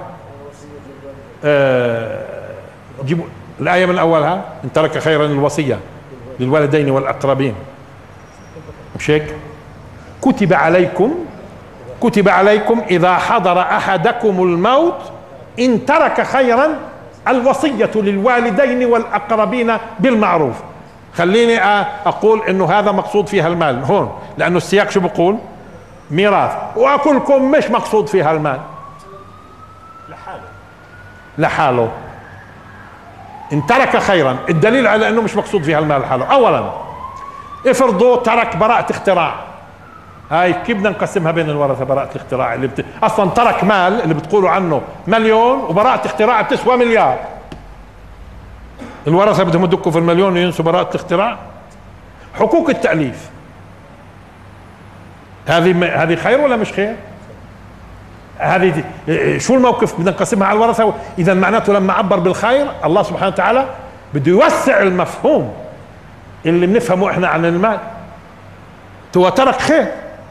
آه جيبوا الايه من اولها. ان ترك خيرا الوصيه للوالدين والاقربين، مش هيك؟ كتب عليكم كتب عليكم اذا حضر احدكم الموت ان ترك خيرا الوصيه للوالدين والاقربين بالمعروف. خليني اقول انه هذا مقصود فيها المال هون، لانه السياق شو بقول؟ ميراث. واقول لكم مش مقصود فيها المال، لحاله لحاله ان ترك خيرا. الدليل على انه مش مقصود فيها المال لحاله، اولا افرضوا ترك براءة اختراع، هاي كيف بدنا نقسمها بين الورثة؟ براءة الاختراع اللي بت... اصلا ترك مال اللي بتقولوا عنه مليون، وبراءة اختراع بتسوى مليار، الورثة بدهم يدقوا في المليون وينسوا براءة الاختراع. حقوق التأليف هذه هذه خير ولا مش خير؟ هذه شو الموقف؟ بدنا نقسمها على الورثة. اذا معناته لما عبر بالخير الله سبحانه وتعالى بده يوسع المفهوم اللي بنفهمه احنا عن المال. هو ترك خير،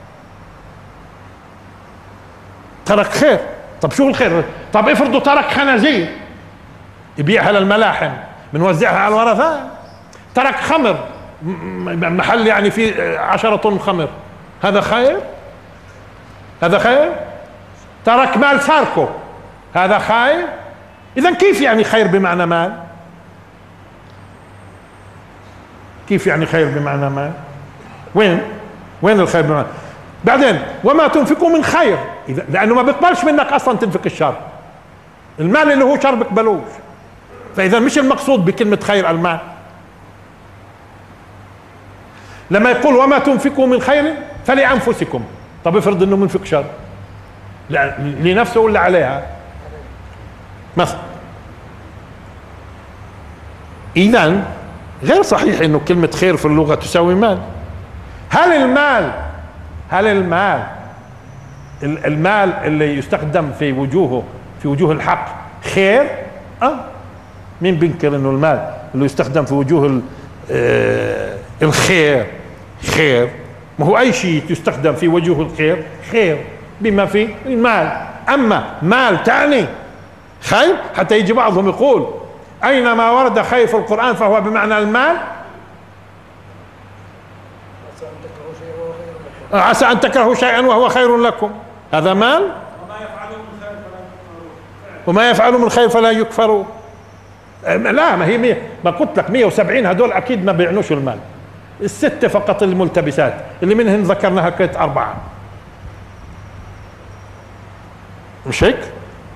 ترك خير. طب شو الخير؟ طب افرضوا ترك خنازير يبيعها للملاحم بنوزعها على الورثة. ترك خمر، محل يعني فيه عشرة طن خمر، هذا خير؟ هذا خير؟ ترك مال ساركو، هذا خير؟ اذا كيف يعني خير بمعنى مال؟ كيف يعني خير بمعنى مال؟ وين؟ وين الخير بمعنى؟ بعدين وما تنفقوا من خير، إذا لأنه ما بيقبلش منك أصلا تنفق الشر، المال اللي هو شر بيقبلوش، فإذا مش المقصود بكلمة خير المال. لما يقول وما تنفقوا من خير فلأنفسكم، طب افرض انه منفق شر، لا لنفسه ولا عليها مثلا. إذن غير صحيح انه كلمة خير في اللغة تساوي مال. هل المال هل المال المال اللي يستخدم في وجوهه في وجوه الحق خير؟ اه مين بينكر انه المال اللي يستخدم في وجوه آه الخير خير؟ ما هو اي شيء يستخدم في وجوه الخير خير بما فيه المال. اما مال تعني خير، حتى يجي بعضهم يقول اينما ورد خير في القرآن فهو بمعنى المال. عسى ان تكرهوا شيئا وهو خير لكم، هذا مال. وما يفعلوا من خير فلا يكفروا. لا، ما هي مية، ما قلت لك مية وسبعين هدول اكيد ما بيعنوش المال، الستة فقط الملتبسات اللي منهن ذكرناها كانت أربعة، مش هيك؟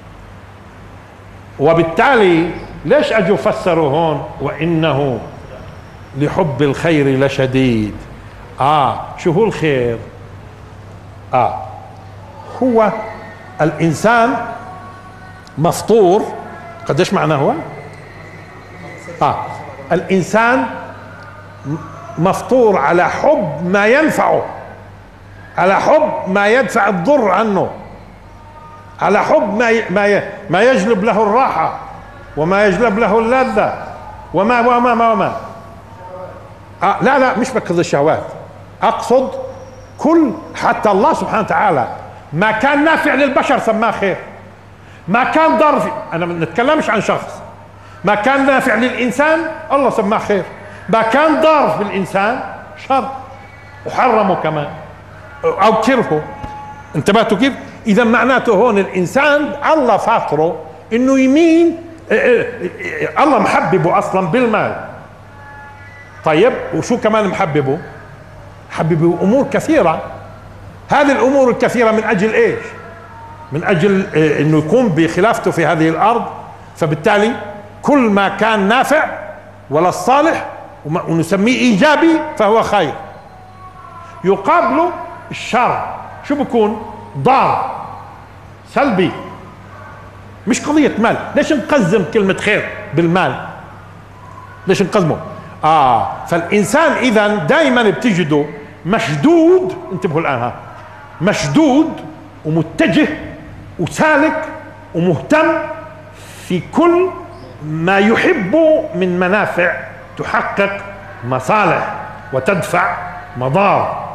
وبالتالي ليش أجوا فسروا هون وإنه لحب الخير لشديد؟ آه شو هو الخير؟ آه هو الإنسان مفطور. قديش معناه هو؟ آه الإنسان مفطور على حب ما ينفعه، على حب ما يدفع الضر عنه، على حب ما ما ما يجلب له الراحة وما يجلب له اللذة وما وما وما, وما. آه لا لا مش بقصد الشهوات، أقصد كل، حتى الله سبحانه وتعالى ما كان نافع للبشر سماه خير، ما كان ضار في، أنا ما نتكلمش عن شخص، ما كان نافع للإنسان الله سماه خير، ما كان ضار في الإنسان شر وحرمه كمان أو كرهه. انتبهتوا كيف؟ إذا معناته هون الإنسان الله فاطره إنه يمين، الله محببه أصلا بالمال. طيب وشو كمان محببه؟ محببه أمور كثيرة. هذه الأمور الكثيرة من أجل إيش؟ من أجل إنه يقوم بخلافته في هذه الأرض، فبالتالي كل ما كان نافع ولا الصالح ونسميه إيجابي فهو خير. يقابله الشر شو بكون؟ ضار سلبي. مش قضية مال. ليش نقزم كلمة خير بالمال؟ ليش نقزمه؟ آه فالإنسان إذا دائما بتجده مشدود، انتبهوا الآن، ها مشدود ومتجه وسالك ومهتم في كل ما يحبه من منافع تحقق مصالح وتدفع مضار.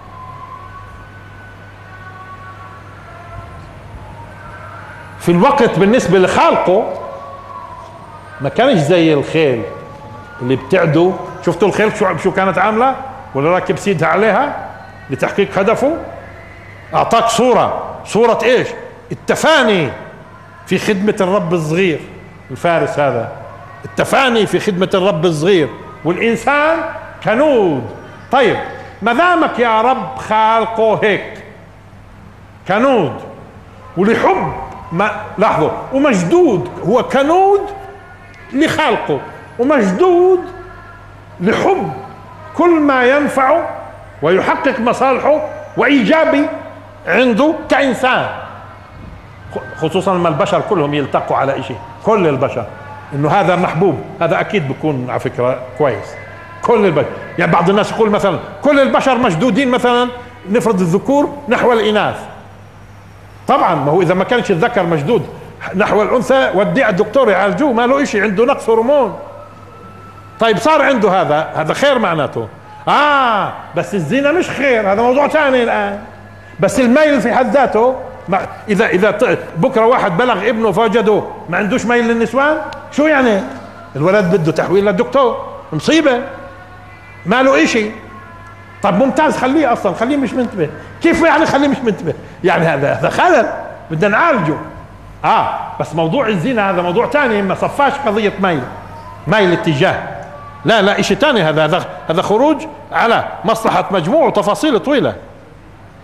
في الوقت بالنسبة لخالقه ما كانش زي الخيل اللي بتعدو. شفتوا الخيل شو شو كانت عاملة؟ ولا راكب سيدها عليها لتحقيق هدفه؟ أعطاك صورة، صورة إيش؟ التفاني في خدمة الرب الصغير. الفارس هذا التفاني في خدمة الرب الصغير، والإنسان كنود. طيب ما دامك يا رب خالقه هيك كنود ولحب ما لاحظوا، ومشدود، هو كنود لخلقه ومشدود لحب كل ما ينفعه ويحقق مصالحه وإيجابي عنده كإنسان، خصوصا لما البشر كلهم يلتقوا على شيء، كل البشر انه هذا محبوب، هذا اكيد بيكون على فكرة كويس. كل البشر، يعني بعض الناس يقول مثلا كل البشر مشدودين مثلا، نفرض الذكور نحو الإناث. طبعا ما هو اذا ما كانش الذكر مشدود نحو الانثى وديه الدكتور يعالجوه، ما له شيء، عنده نقص هرمون. طيب صار عنده هذا، هذا خير معناته. اه بس الزنا مش خير، هذا موضوع ثاني الان. بس الميل في حد ذاته، اذا اذا بكره واحد بلغ ابنه فوجده ما عندوش ميل للنسوان، شو يعني؟ الولد بده تحويل للدكتور، مصيبه، ما له شيء. طب ممتاز، خليه اصلا، خليه مش منتبه. كيف يعني خليه مش منتبه؟ يعني هذا هذا خلل بدنا نعالجه. اه بس موضوع الزنا هذا موضوع ثاني، ما صفاش قضيه ميل ميل اتجاه، لا لا شيء ثاني. هذا هذا هذا خروج على مصلحه مجموع وتفاصيل طويله.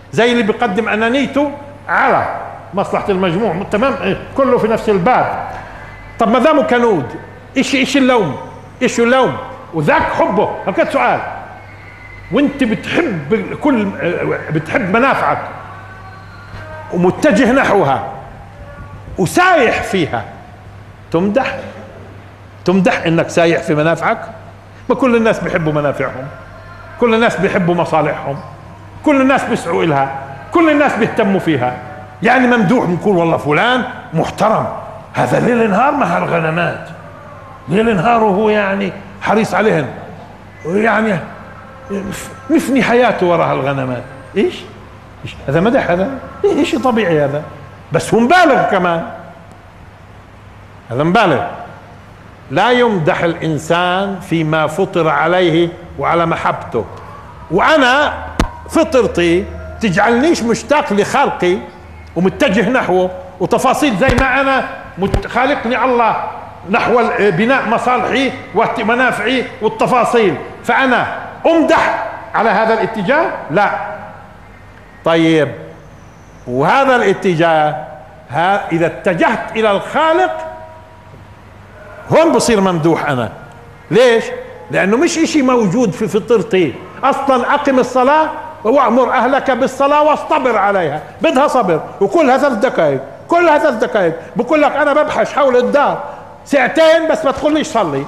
زي اللي بيقدم انانيته على مصلحة المجموع، تمام، كله في نفس الباب. طب ما دامه كنود، ايش ايش اللوم؟ ايش اللوم؟ وذاك حبه. هكذا سؤال، وانت بتحب كل بتحب منافعك ومتجه نحوها وسايح فيها، تمدح تمدح انك سايح في منافعك؟ ما كل الناس بيحبوا منافعهم، كل الناس بيحبوا مصالحهم، كل الناس بيسعوا إلها، كل الناس بيهتموا فيها. يعني ممدوح بنقول والله فلان محترم، هذا ليل نهار مع الغنمات، ليل نهار وهو يعني حريص عليهن، يعني مفني حياته وراء الغنمات. ايش؟ إيش؟ هذا مدح؟ هذا ايش طبيعي هذا، بس هو مبالغ كمان، هذا مبالغ. لا يمدح الإنسان فيما فطر عليه وعلى محبته، وأنا فطرتي تجعلنيش مشتاق لخلقي ومتجه نحوه، وتفاصيل زي ما أنا خالقني الله نحو بناء مصالحي ومنافعي والتفاصيل، فأنا أمدح على هذا الاتجاه؟ لا. طيب، وهذا الاتجاه ها إذا اتجهت إلى الخالق هون بصير ممدوح أنا. ليش؟ لأنه مش إشي موجود في فطرتي أصلا. أقم الصلاة وأمر أهلك بالصلاة واصطبر عليها، بدها صبر، وكلها ثلاث دقائق، كلها ثلاث دقائق. بقول لك أنا ببحث حول الدار ساعتين بس ما تقوليش صلي،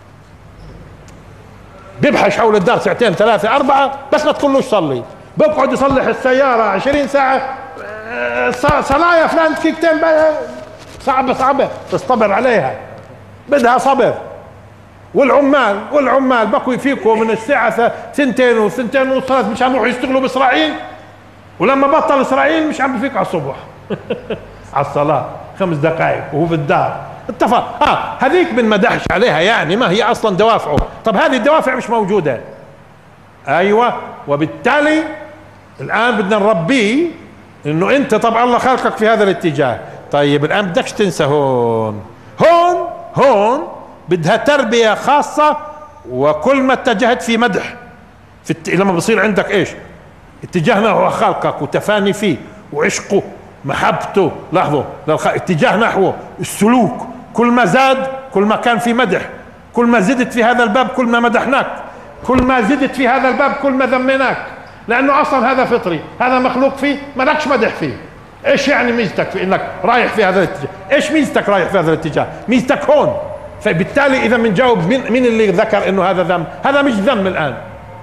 ببحث حول الدار ساعتين ثلاثة أربعة بس ما تقولوش صلي، بقعد يصلح السيارة عشرين ساعة، صلاة يا فلان دقيقتين، صعبة صعبة، تصطبر عليها، بدها صبر. والعمال والعمال بقوا يفيقوا من الساعة ثنتين وثنتين ونص ثلاث مش عم يروحوا يشتغلوا بإسرائيل، ولما بطل إسرائيل مش عم بفيق على الصبح على الصلاة خمس دقائق وهو في الدار. اتفق. اه هذيك من مدحش عليها، يعني ما هي اصلا دوافعه. طب هذه الدوافع مش موجودة، ايوه، وبالتالي الان بدنا نربيه انه انت طبعا الله خلقك في هذا الاتجاه. طيب الان بدكش تنسى هون هون هون بدها تربية خاصة، وكل ما اتجهت في مدح في الت... لما بصير عندك ايش اتجاهنا هو خلقك وتفاني فيه وعشقه محبته، لاحظوا للخ... اتجاه نحوه السلوك، كل ما زاد كل ما كان في مدح، كل ما زدت في هذا الباب كل ما مدحناك، كل ما زدت في هذا الباب كل ما ذميناك، لانه اصلا هذا فطري، هذا مخلوق فيه، مالكش مدح فيه. ايش يعني ميزتك في انك رايح في هذا الاتجاه؟ ايش ميزتك رايح في هذا الاتجاه؟ ميزتك هون. فبالتالي اذا بنجاوب مين, مين اللي ذكر انه هذا ذم؟ هذا مش ذم الان،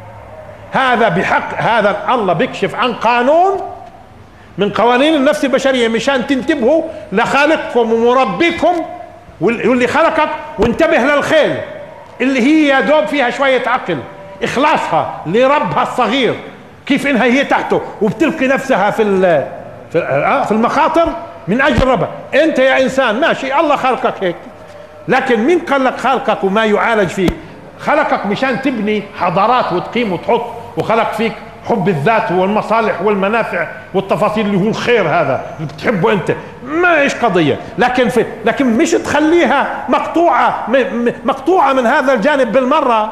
هذا بحق، هذا الله بيكشف عن قانون من قوانين النفس البشرية مشان تنتبهوا لخالقكم ومربيكم واللي خلقك، وانتبه للخيل اللي هي يا دوب فيها شوية عقل، اخلاصها لربها الصغير كيف انها هي تحته وبتلقي نفسها في في المخاطر من اجل ربها. انت يا انسان ماشي الله خلقك هيك، لكن مين قال لك خلقك وما يعالج فيك؟ خلقك مشان تبني حضارات وتقيم وتحط، وخلق فيك حب الذات والمصالح والمنافع والتفاصيل اللي هو الخير هذا اللي بتحبه انت، ما ايش قضيه. لكن في لكن مش تخليها مقطوعه مقطوعه من هذا الجانب بالمره،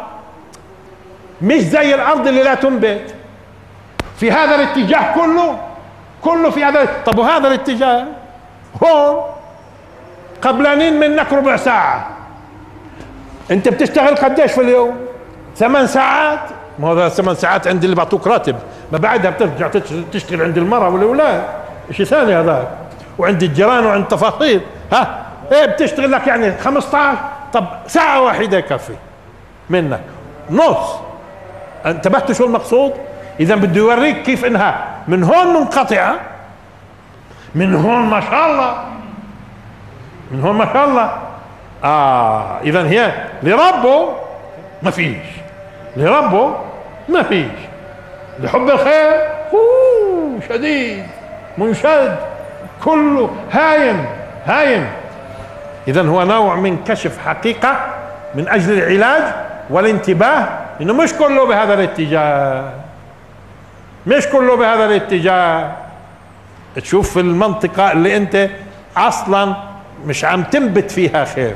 مش زي الارض اللي لا تنبت في هذا الاتجاه كله كله في هذا. طب وهذا الاتجاه هون قبلانين منك ربع ساعه، انت بتشتغل قديش في اليوم؟ ثمان ساعات. ما هو ثمان ساعات عند اللي بعطوك راتب، ما بعدها بترجع تشتغل عند المرأة والأولاد، شيء ثاني هذاك، وعند الجيران وعند تفاصيل. ها ايه بتشتغل لك يعني خمسة عشر، طب ساعة واحدة يكفي منك نص. انتبهتوا شو المقصود؟ إذا بده يوريك كيف انها من هون منقطعة، من هون ما شاء الله، من هون ما شاء الله. اه إذا هي لربه ما فيش، لربه ما فيش، لحب الخير اوه شديد منشد كله هايم هايم. اذا هو نوع من كشف حقيقة من اجل العلاج والانتباه انه مش كله بهذا الاتجاه، مش كله بهذا الاتجاه. تشوف في المنطقة اللي انت اصلا مش عم تنبت فيها خير.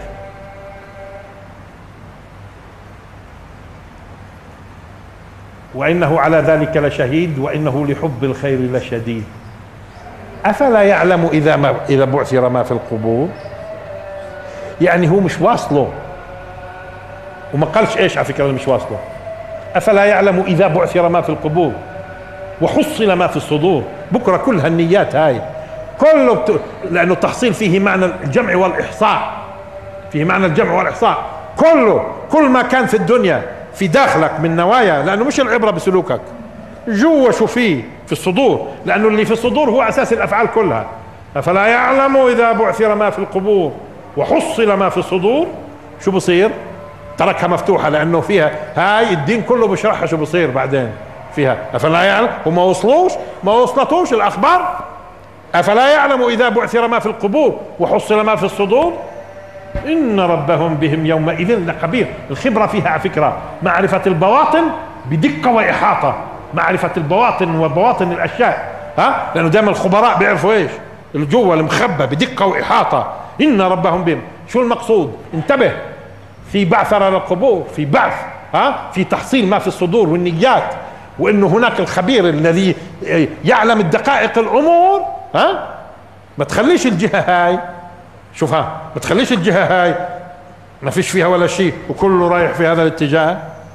وإنه على ذلك لشهيد وإنه لحب الخير لشديد. أفلا يعلم إذا ما إذا بعثر ما في القبور؟ يعني هو مش واصله، وما قالش إيش على فكرة مش واصله. أفلا يعلم إذا بعثر ما في القبور وحصل ما في الصدور. بكرة كل هالنيات هاي كله بت... لأنه التحصيل فيه معنى الجمع والإحصاء، فيه معنى الجمع والإحصاء. كله كل ما كان في الدنيا في داخلك من نوايا، لأنه مش العبرة بسلوكك، جوا شو فيه في الصدور، لأنه اللي في الصدور هو أساس الأفعال كلها. أفلا يعلم إذا بعثر ما في القبور وحصل ما في الصدور. شو بصير؟ تركها مفتوحة لأنه فيها هاي الدين كله بشرحها شو بصير بعدين فيها. أفلا يعلم، وما وصلوش ما وصلتوش الأخبار. أفلا يعلم إذا بعثر ما في القبور وحصل ما في الصدور إن ربهم بهم يومئذ لخبير. الخبرة فيها على فكرة معرفة البواطن بدقة وإحاطة، معرفة البواطن وبواطن الأشياء، ها، لأنه دائما الخبراء بيعرفوا إيش الجوة المخبى بدقة وإحاطة. إن ربهم بهم، شو المقصود؟ انتبه، في بعثرة للقبور، في بعث، ها، في تحصيل ما في الصدور والنيات، وإنه هناك الخبير الذي يعلم الدقائق الأمور. ها، ما تخليش الجهة هاي، شوفها، ما تخليش الجهة هاي ما فيش فيها ولا شيء وكله رايح في هذا الاتجاه.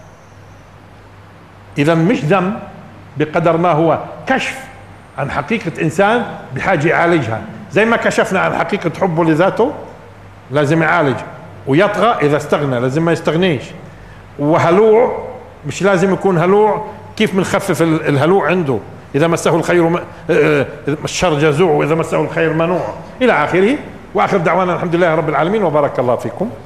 إذا مش ذنب بقدر ما هو كشف عن حقيقة إنسان بحاجة يعالجها، زي ما كشفنا عن حقيقة حبه لذاته لازم يعالج، ويطغى إذا استغنى لازم ما يستغنيش، وهلوع مش لازم يكون هلوع. كيف بنخفف الهلوع عنده؟ إذا مسه الخير الشر جزوع وإذا مسه الخير منوع إلى آخره. وآخر دعوانا الحمد لله رب العالمين وبارك الله فيكم.